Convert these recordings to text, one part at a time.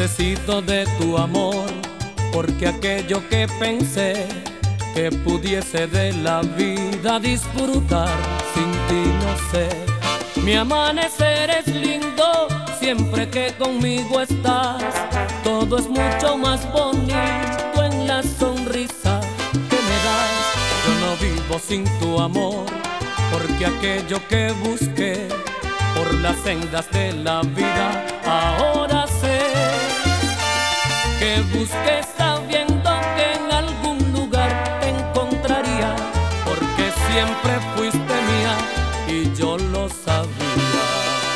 necesito de tu amor, porque aquello que pensé que pudiese de la vida disfrutar, sin ti no sé. Mi amanecer es lindo siempre que conmigo estás. Todo es mucho más bonito en la sonrisa que me das. Yo no vivo sin tu amor, porque aquello que busqué por las sendas de la vida ahora sé que busqué sabiendo que en algún lugar te encontraría, porque siempre fuiste mía y yo lo sabía.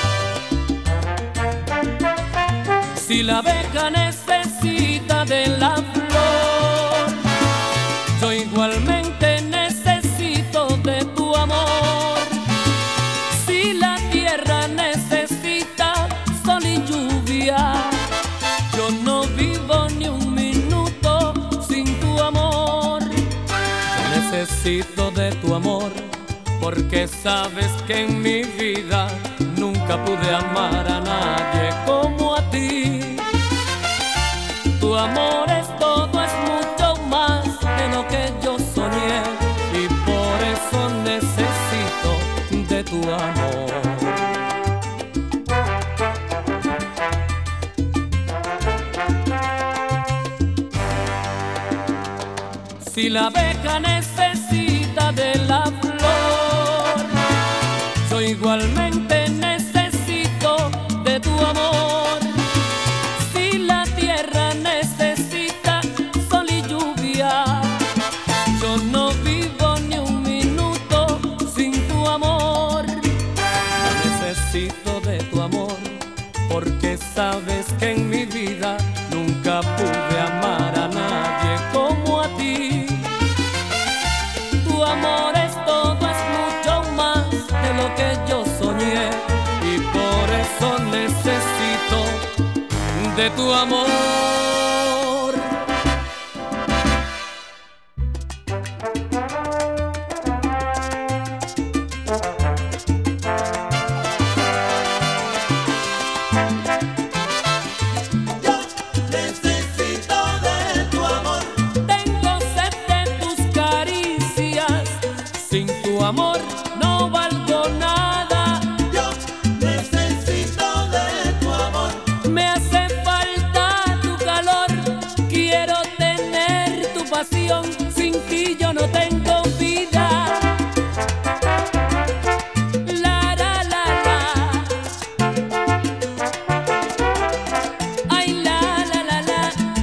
Si la abeja necesita de la flor, yo igualmente necesito de tu amor. Si la tierra necesita sol y lluvia, yo no vivo ni un minuto sin tu amor. Yo necesito de tu amor, porque sabes que en mi vida nunca pude amar a nadie como a ti. Tu amor es todo, es mucho más de lo que yo soñé, y por eso necesito de tu amor. Si la abeja necesita de la flor, yo igualmente necesito de tu amor. Si la tierra necesita sol y lluvia, yo no vivo ni un minuto sin tu amor. Yo necesito de tu amor, porque sabes que en mi vida nunca pude amar a nadie como a ti. Tu amor es todo, es mucho más de lo que yo soñé, y por eso necesito de tu amor. Tu amor no valgo nada. Yo necesito de tu amor. Me hace falta tu calor. Quiero tener tu pasión. Sin ti yo no tengo vida. La la la la. Ay la la la la.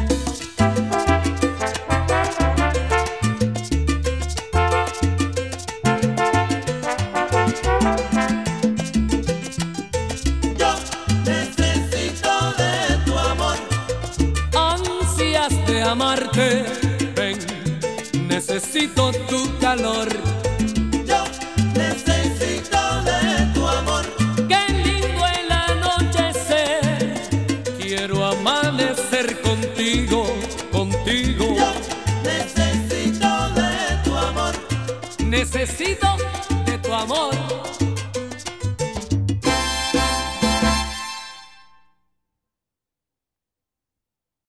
De amarte, ven, necesito tu calor. Yo necesito de tu amor. Qué lindo el anochecer, quiero amanecer contigo, contigo. Yo necesito de tu amor. Necesito